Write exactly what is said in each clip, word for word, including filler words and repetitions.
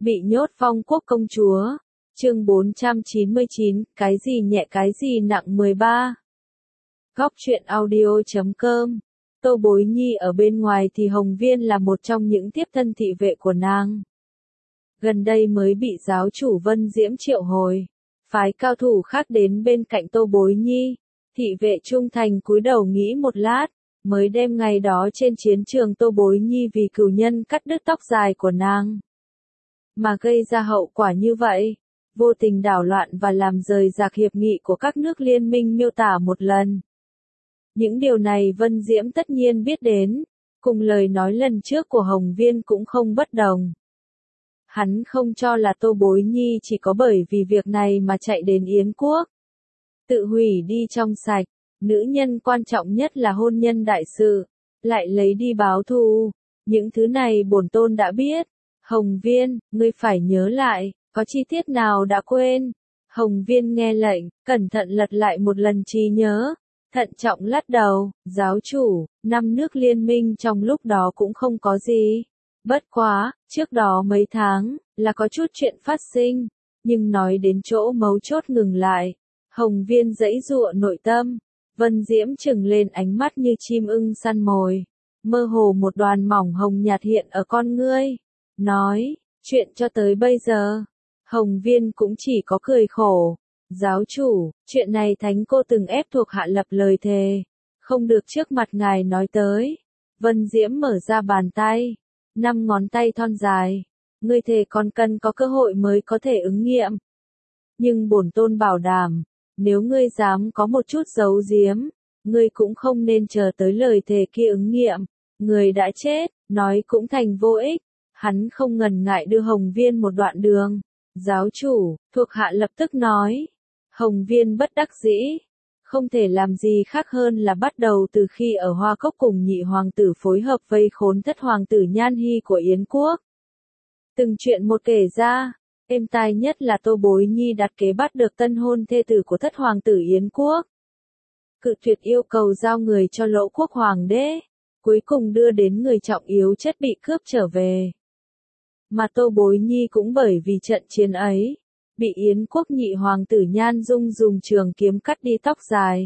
Bị nhốt phong quốc công chúa. Chương bốn trăm chín mươi chín, cái gì nhẹ cái gì nặng mười ba. Góc truyện audio chấm com. Tô Bối Nhi ở bên ngoài thì Hồng Viên là một trong những tiếp thân thị vệ của nàng. Gần đây mới bị giáo chủ Vân Diễm triệu hồi, phái cao thủ khác đến bên cạnh Tô Bối Nhi. Thị vệ trung thành cúi đầu nghĩ một lát, mới đem ngày đó trên chiến trường Tô Bối Nhi vì cừu nhân cắt đứt tóc dài của nàng mà gây ra hậu quả như vậy, vô tình đảo loạn và làm rời rạc hiệp nghị của các nước liên minh miêu tả một lần. Những điều này Vân Diễm tất nhiên biết đến, cùng lời nói lần trước của Hồng Viên cũng không bất đồng. Hắn không cho là Tô Bối Nhi chỉ có bởi vì việc này mà chạy đến Yến quốc, tự hủy đi trong sạch, nữ nhân quan trọng nhất là hôn nhân đại sự, lại lấy đi báo thù. Những thứ này bổn tôn đã biết. Hồng Viên, ngươi phải nhớ lại, có chi tiết nào đã quên? Hồng Viên nghe lệnh, cẩn thận lật lại một lần trí nhớ, thận trọng lắc đầu, giáo chủ, năm nước liên minh trong lúc đó cũng không có gì. Bất quá, trước đó mấy tháng, là có chút chuyện phát sinh, nhưng nói đến chỗ mấu chốt ngừng lại. Hồng Viên giãy giụa nội tâm, Vân Diễm trừng lên ánh mắt như chim ưng săn mồi, mơ hồ một đoàn mỏng hồng nhạt hiện ở con ngươi. Nói, chuyện cho tới bây giờ, Hồng Viên cũng chỉ có cười khổ. Giáo chủ, chuyện này thánh cô từng ép thuộc hạ lập lời thề, không được trước mặt ngài nói tới. Vân Diễm mở ra bàn tay, năm ngón tay thon dài. Ngươi thề còn cần có cơ hội mới có thể ứng nghiệm. Nhưng bổn tôn bảo đảm, nếu ngươi dám có một chút giấu giếm, ngươi cũng không nên chờ tới lời thề kia ứng nghiệm. Người đã chết, nói cũng thành vô ích. Hắn không ngần ngại đưa Hồng Viên một đoạn đường. Giáo chủ, thuộc hạ lập tức nói. Hồng Viên bất đắc dĩ, không thể làm gì khác hơn là bắt đầu từ khi ở Hoa Cốc cùng nhị hoàng tử phối hợp vây khốn thất hoàng tử Nhan Hy của Yến quốc. Từng chuyện một kể ra, êm tai nhất là Tô Bối Nhi đặt kế bắt được tân hôn thê tử của thất hoàng tử Yến quốc, cự tuyệt yêu cầu giao người cho Lỗ quốc hoàng đế, cuối cùng đưa đến người trọng yếu chất bị cướp trở về. Mà Tô Bối Nhi cũng bởi vì trận chiến ấy, bị Yến quốc nhị hoàng tử Nhan Dung dùng trường kiếm cắt đi tóc dài,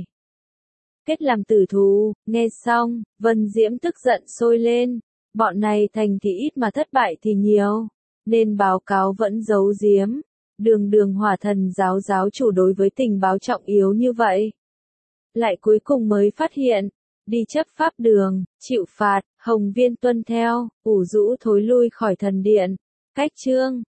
kết làm tử thù. Nghe xong, Vân Diễm tức giận sôi lên, bọn này thành thì ít mà thất bại thì nhiều, nên báo cáo vẫn giấu giếm. Đường đường Hỏa Thần giáo giáo chủ đối với tình báo trọng yếu như vậy, lại cuối cùng mới phát hiện, đi chấp pháp đường, chịu phạt. Hồng Viên tuân theo, ủ rũ thối lui khỏi thần điện. Cách chương